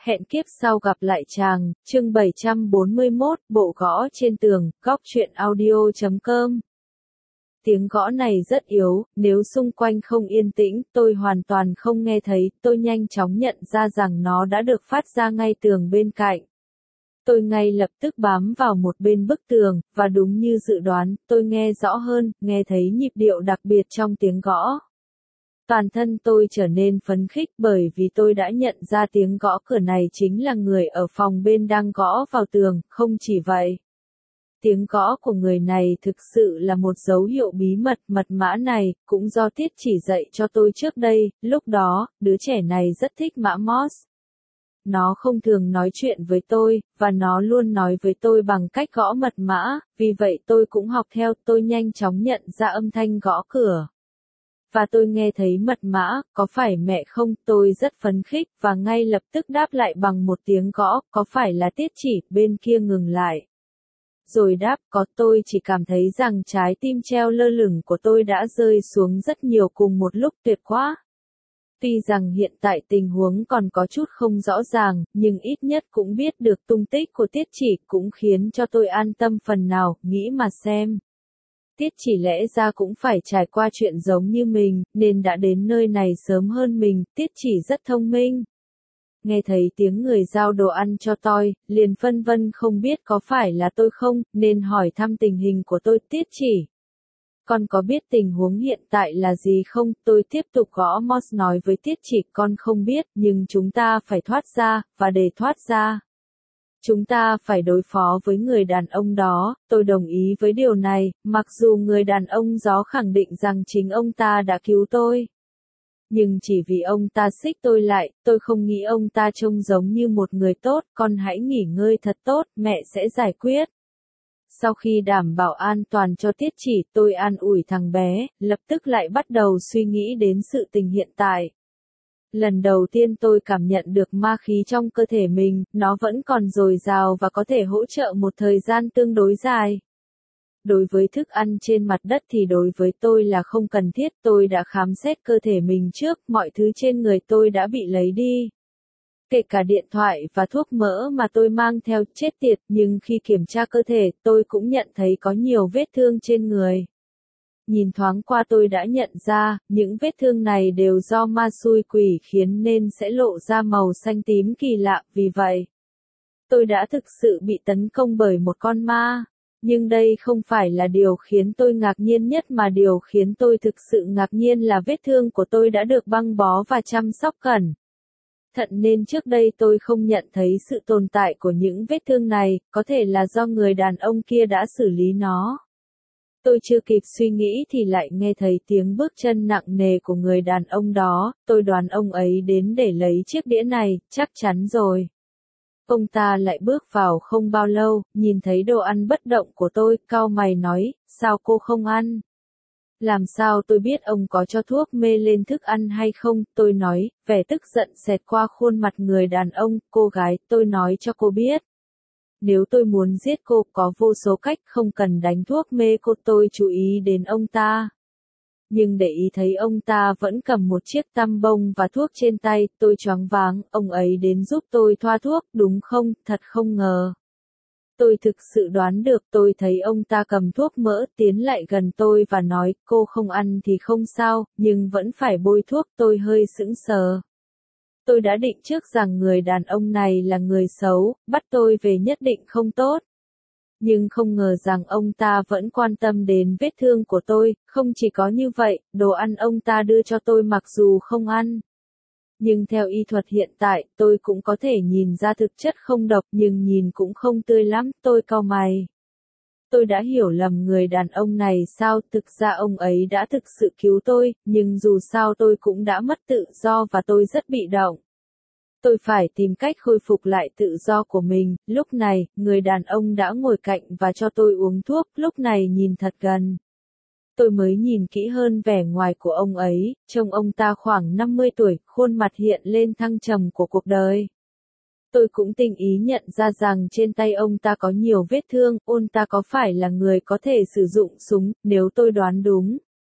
Hẹn kiếp sau gặp lại chàng, chương 741, bộ gõ trên tường, góc truyện audio.com. Tiếng gõ này rất yếu, nếu xung quanh không yên tĩnh, tôi hoàn toàn không nghe thấy, tôi nhanh chóng nhận ra rằng nó đã được phát ra ngay tường bên cạnh. Tôi ngay lập tức bám vào một bên bức tường, và đúng như dự đoán, tôi nghe rõ hơn, nghe thấy nhịp điệu đặc biệt trong tiếng gõ. Toàn thân tôi trở nên phấn khích bởi vì tôi đã nhận ra tiếng gõ cửa này chính là người ở phòng bên đang gõ vào tường, không chỉ vậy. Tiếng gõ của người này thực sự là một dấu hiệu bí mật, mật mã này, cũng do Tiết chỉ dạy cho tôi trước đây, lúc đó, đứa trẻ này rất thích mã Morse. Nó không thường nói chuyện với tôi, và nó luôn nói với tôi bằng cách gõ mật mã, vì vậy tôi cũng học theo, tôi nhanh chóng nhận ra âm thanh gõ cửa. Và tôi nghe thấy mật mã, có phải mẹ không, tôi rất phấn khích, và ngay lập tức đáp lại bằng một tiếng gõ, có phải là Tiết chỉ, bên kia ngừng lại. Rồi đáp, có, tôi chỉ cảm thấy rằng trái tim treo lơ lửng của tôi đã rơi xuống rất nhiều cùng một lúc, tuyệt quá. Tuy rằng hiện tại tình huống còn có chút không rõ ràng, nhưng ít nhất cũng biết được tung tích của Tiết chỉ, cũng khiến cho tôi an tâm phần nào, nghĩ mà xem. Tiết chỉ lẽ ra cũng phải trải qua chuyện giống như mình, nên đã đến nơi này sớm hơn mình, Tiết chỉ rất thông minh. Nghe thấy tiếng người giao đồ ăn cho tôi, liền phân vân không biết có phải là tôi không, nên hỏi thăm tình hình của tôi. Tiết chỉ, con có biết tình huống hiện tại là gì không? Tôi tiếp tục gõ Morse nói với Tiết chỉ, con không biết, nhưng chúng ta phải thoát ra, và để thoát ra, chúng ta phải đối phó với người đàn ông đó. Tôi đồng ý với điều này, mặc dù người đàn ông đó khẳng định rằng chính ông ta đã cứu tôi. Nhưng chỉ vì ông ta xích tôi lại, tôi không nghĩ ông ta trông giống như một người tốt, con hãy nghỉ ngơi thật tốt, mẹ sẽ giải quyết. Sau khi đảm bảo an toàn cho Tiết chỉ, tôi an ủi thằng bé, lập tức lại bắt đầu suy nghĩ đến sự tình hiện tại. Lần đầu tiên tôi cảm nhận được ma khí trong cơ thể mình, nó vẫn còn dồi dào và có thể hỗ trợ một thời gian tương đối dài. Đối với thức ăn trên mặt đất thì đối với tôi là không cần thiết, tôi đã khám xét cơ thể mình trước, mọi thứ trên người tôi đã bị lấy đi. Kể cả điện thoại và thuốc mỡ mà tôi mang theo, chết tiệt, nhưng khi kiểm tra cơ thể, tôi cũng nhận thấy có nhiều vết thương trên người. Nhìn thoáng qua tôi đã nhận ra, những vết thương này đều do ma xui quỷ khiến nên sẽ lộ ra màu xanh tím kỳ lạ, vì vậy, tôi đã thực sự bị tấn công bởi một con ma. Nhưng đây không phải là điều khiến tôi ngạc nhiên nhất mà điều khiến tôi thực sự ngạc nhiên là vết thương của tôi đã được băng bó và chăm sóc cẩn thận nên trước đây tôi không nhận thấy sự tồn tại của những vết thương này, có thể là do người đàn ông kia đã xử lý nó. Tôi chưa kịp suy nghĩ thì lại nghe thấy tiếng bước chân nặng nề của người đàn ông đó, tôi đoán ông ấy đến để lấy chiếc đĩa này, chắc chắn rồi. Ông ta lại bước vào không bao lâu, nhìn thấy đồ ăn bất động của tôi, cau mày nói, sao cô không ăn? Làm sao tôi biết ông có cho thuốc mê lên thức ăn hay không? Tôi nói, vẻ tức giận xẹt qua khuôn mặt người đàn ông. Cô gái, tôi nói cho cô biết. Nếu tôi muốn giết cô, có vô số cách, không cần đánh thuốc mê cô. Tôi chú ý đến ông ta. Nhưng để ý thấy ông ta vẫn cầm một chiếc tăm bông và thuốc trên tay, tôi choáng váng, ông ấy đến giúp tôi thoa thuốc, đúng không? Thật không ngờ. Tôi thực sự đoán được, tôi thấy ông ta cầm thuốc mỡ, tiến lại gần tôi và nói, cô không ăn thì không sao, nhưng vẫn phải bôi thuốc. Tôi hơi sững sờ. Tôi đã định trước rằng người đàn ông này là người xấu, bắt tôi về nhất định không tốt. Nhưng không ngờ rằng ông ta vẫn quan tâm đến vết thương của tôi, không chỉ có như vậy, đồ ăn ông ta đưa cho tôi mặc dù không ăn. Nhưng theo y thuật hiện tại, tôi cũng có thể nhìn ra thực chất không độc nhưng nhìn cũng không tươi lắm, tôi cau mày. Tôi đã hiểu lầm người đàn ông này sao, thực ra ông ấy đã thực sự cứu tôi, nhưng dù sao tôi cũng đã mất tự do và tôi rất bị động. Tôi phải tìm cách khôi phục lại tự do của mình. Lúc này, người đàn ông đã ngồi cạnh và cho tôi uống thuốc, lúc này nhìn thật gần. Tôi mới nhìn kỹ hơn vẻ ngoài của ông ấy, trông ông ta khoảng 50 tuổi, khuôn mặt hiện lên thăng trầm của cuộc đời. Tôi cũng tinh ý nhận ra rằng trên tay ông ta có nhiều vết thương, ông ta có phải là người có thể sử dụng súng, nếu tôi đoán đúng.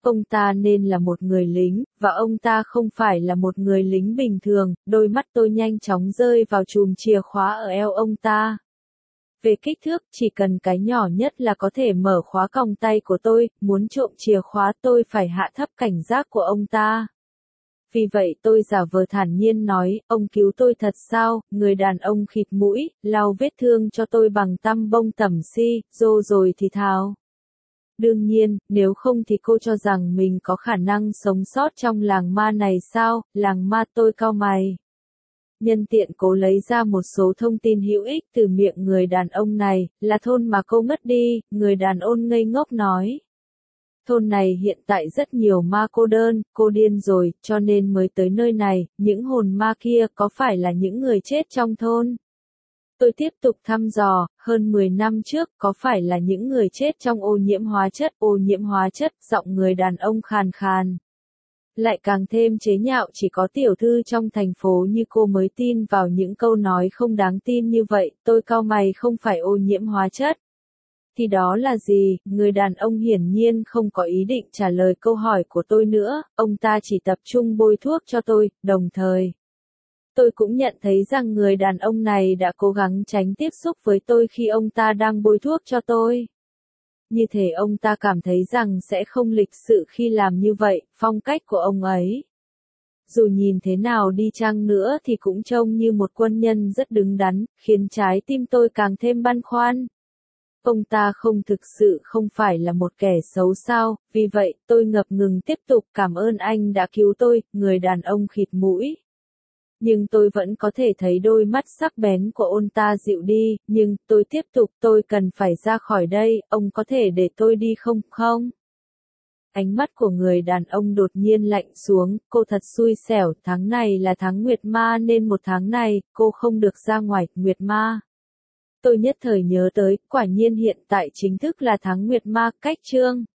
Ông ta nên là một người lính, và ông ta không phải là một người lính bình thường. Đôi mắt tôi nhanh chóng rơi vào chùm chìa khóa ở eo ông ta. Về kích thước, chỉ cần cái nhỏ nhất là có thể mở khóa còng tay của tôi, muốn trộm chìa khóa tôi phải hạ thấp cảnh giác của ông ta. Vì vậy tôi giả vờ thản nhiên nói, ông cứu tôi thật sao? Người đàn ông khịt mũi, lau vết thương cho tôi bằng tăm bông tẩm si, rồi thì thào. Đương nhiên, nếu không thì cô cho rằng mình có khả năng sống sót trong làng ma này sao? Làng ma, tôi cau mày. Nhân tiện cố lấy ra một số thông tin hữu ích từ miệng người đàn ông này, là thôn mà cô ngất đi, người đàn ông ngây ngốc nói. Thôn này hiện tại rất nhiều ma cô đơn, cô điên rồi, cho nên mới tới nơi này, những hồn ma kia có phải là những người chết trong thôn? Tôi tiếp tục thăm dò, hơn 10 năm trước, có phải là những người chết trong ô nhiễm hóa chất, giọng người đàn ông khàn khàn. Lại càng thêm chế nhạo, chỉ có tiểu thư trong thành phố như cô mới tin vào những câu nói không đáng tin như vậy. Tôi cau mày, không phải ô nhiễm hóa chất. Thì đó là gì? Người đàn ông hiển nhiên không có ý định trả lời câu hỏi của tôi nữa, ông ta chỉ tập trung bôi thuốc cho tôi, đồng thời. Tôi cũng nhận thấy rằng người đàn ông này đã cố gắng tránh tiếp xúc với tôi khi ông ta đang bôi thuốc cho tôi. Như thể ông ta cảm thấy rằng sẽ không lịch sự khi làm như vậy, phong cách của ông ấy. Dù nhìn thế nào đi chăng nữa thì cũng trông như một quân nhân rất đứng đắn, khiến trái tim tôi càng thêm băn khoăn. Ông ta không phải là một kẻ xấu sao, vì vậy, tôi ngập ngừng tiếp tục, cảm ơn anh đã cứu tôi, người đàn ông khịt mũi. Nhưng tôi vẫn có thể thấy đôi mắt sắc bén của ông ta dịu đi, nhưng, tôi tiếp tục, tôi cần phải ra khỏi đây, ông có thể để tôi đi không? Ánh mắt của người đàn ông đột nhiên lạnh xuống, cô thật xui xẻo, tháng này là tháng Nguyệt Ma nên một tháng này, cô không được ra ngoài, Nguyệt Ma. Tôi nhất thời nhớ tới, quả nhiên hiện tại chính thức là tháng Nguyệt Ma, cách chương.